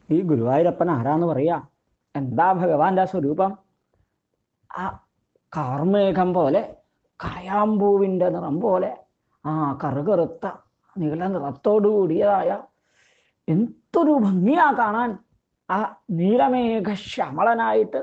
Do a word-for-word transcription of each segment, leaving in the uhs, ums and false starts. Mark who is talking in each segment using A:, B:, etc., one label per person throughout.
A: ഈ ഗുരുവായൂരപ്പൻ ആരാന്ന് പറയാ? എന്താ ഭഗവാന്റെ സ്വരൂപം? ആ കാർമേഘം പോലെ, കായാമ്പൂവിൻ്റെ നിറം പോലെ, ആ കറുകറുത്ത നീല നിറത്തോടു കൂടിയതായ എന്തൊരു ഭംഗിയാ കാണാൻ. ആ നീലമേഘ ശ്യാമളനായിട്ട്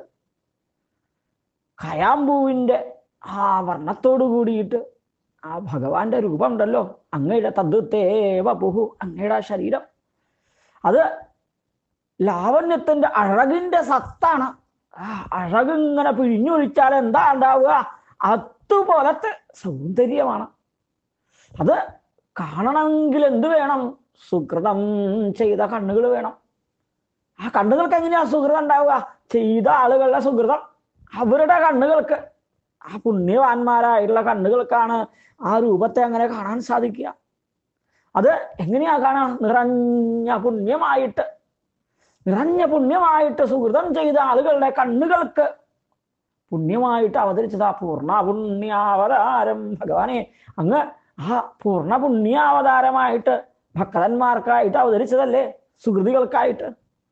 A: കയാമ്പൂവിൻ്റെ ആ വർണ്ണത്തോടു കൂടിയിട്ട് ആ ഭഗവാന്റെ രൂപം ഉണ്ടല്ലോ. അങ്ങയുടെ തദ്ദേവ പുഹു, അങ്ങയുടെ ശരീരം അത് ലാവണ്യത്തിന്റെ അഴകിന്റെ സത്താണ്. ആ അഴകിങ്ങനെ പിഴിഞ്ഞൊഴിച്ചാൽ എന്താ ഉണ്ടാവുക? അതുപോലത്തെ സൗന്ദര്യമാണ്. അത് കാണണമെങ്കിൽ എന്ത് വേണം? സുകൃതം ചെയ്ത കണ്ണുകൾ വേണം. ആ കണ്ണുകൾക്ക് എങ്ങനെയാ സുഹൃതം ഉണ്ടാവുക? ചെയ്ത ആളുകളുടെ സുഹൃതം. അവരുടെ കണ്ണുകൾക്ക്, ആ പുണ്യവാന്മാരായിട്ടുള്ള കണ്ണുകൾക്കാണ് ആ രൂപത്തെ അങ്ങനെ കാണാൻ സാധിക്കുക. അത് എങ്ങനെയാ കാണാൻ? നിറഞ്ഞ പുണ്യമായിട്ട്, നിറഞ്ഞ പുണ്യമായിട്ട് സുഹൃതം ചെയ്ത ആളുകളുടെ കണ്ണുകൾക്ക് പുണ്യമായിട്ട് അവതരിച്ചതാ പൂർണ്ണ പുണ്യാവതാരം. ഭഗവാനെ, അങ്ങ് ആ പൂർണ്ണ പുണ്യാവതാരമായിട്ട് ഭക്തന്മാർക്കായിട്ട് അവതരിച്ചതല്ലേ, സുഹൃതികൾക്കായിട്ട്.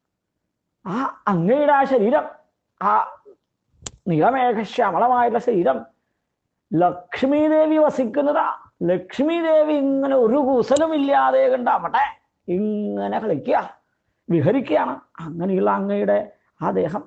A: ആ അങ്ങയുടെ ആ ശരീരം, ആ നീലമേഘശ്യാമളമായിട്ടുള്ള ശരീരം ലക്ഷ്മി ദേവി വസിക്കുന്നതാ. ലക്ഷ്മി ദേവി ഇങ്ങനെ ഒരു കുസലും ഇല്ലാതെ കണ്ടാവട്ടെ ഇങ്ങനെ കളിക്കുക, വിഹരിക്കുകയാണ്. അങ്ങനെയുള്ള അങ്ങയുടെ ആ ദേഹം,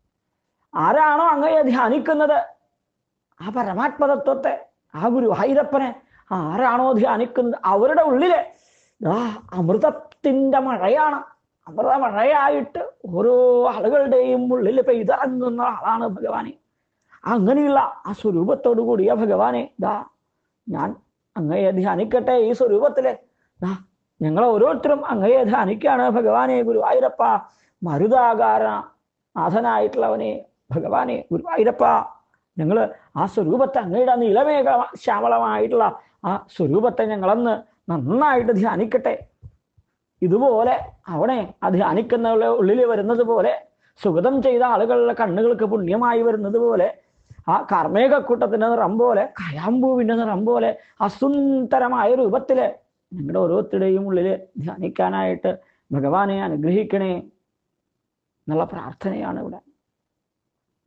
A: ആരാണോ അങ്ങയെ ധ്യാനിക്കുന്നത്, ആ പരമാത്മതത്വത്തെ, ആ ഗുരുവായൂരപ്പനെ ആരാണോ ധ്യാനിക്കുന്നത്, അവരുടെ ഉള്ളില് ആ അമൃതത്തിന്റെ മഴയാണ്. അമൃത മഴയായിട്ട് ഓരോ ആളുകളുടെയും ഉള്ളിൽ പെയ്തിറങ്ങുന്ന ആളാണ് ഭഗവാനെ. അങ്ങനെയുള്ള ആ സ്വരൂപത്തോടു കൂടിയ ഭഗവാനെ, ദാ ഞാൻ അങ്ങയെ ധ്യാനിക്കട്ടെ ഈ സ്വരൂപത്തില്. ദാ ഞങ്ങൾ ഓരോരുത്തരും അങ്ങയെ ധ്യാനിക്കുകയാണ് ഭഗവാനെ. ഗുരുവായൂരപ്പ, മരുതാകാര നാഥനായിട്ടുള്ളവനെ ഭഗവാനെ, ഗുരുവായൂരപ്പ, ഞങ്ങൾ ആ സ്വരൂപത്തെ, അങ്ങയുടെ നീലമേഘ ശ്യാമളമായിട്ടുള്ള ആ സ്വരൂപത്തെ ഞങ്ങളന്ന് നന്നായിട്ട് ധ്യാനിക്കട്ടെ. ഇതുപോലെ അവിടെ ആ ധ്യാനിക്കുന്ന ഉള്ളിൽ വരുന്നത് പോലെ, സുഗതം ചെയ്ത ആളുകളുടെ കണ്ണുകൾക്ക് പുണ്യമായി വരുന്നത് പോലെ, ആ കർമ്മേകക്കൂട്ടത്തിന്റെ നിറം പോലെ, കയാമ്പൂവിന്റെ നിറം പോലെ അസുന്ദരമായ രൂപത്തില് നിങ്ങളുടെ ഓരോരുത്തരുടെയും ഉള്ളിൽ ധ്യാനിക്കാനായിട്ട് ഭഗവാനെ അനുഗ്രഹിക്കണേ എന്നുള്ള പ്രാർത്ഥനയാണ് ഇവിടെ.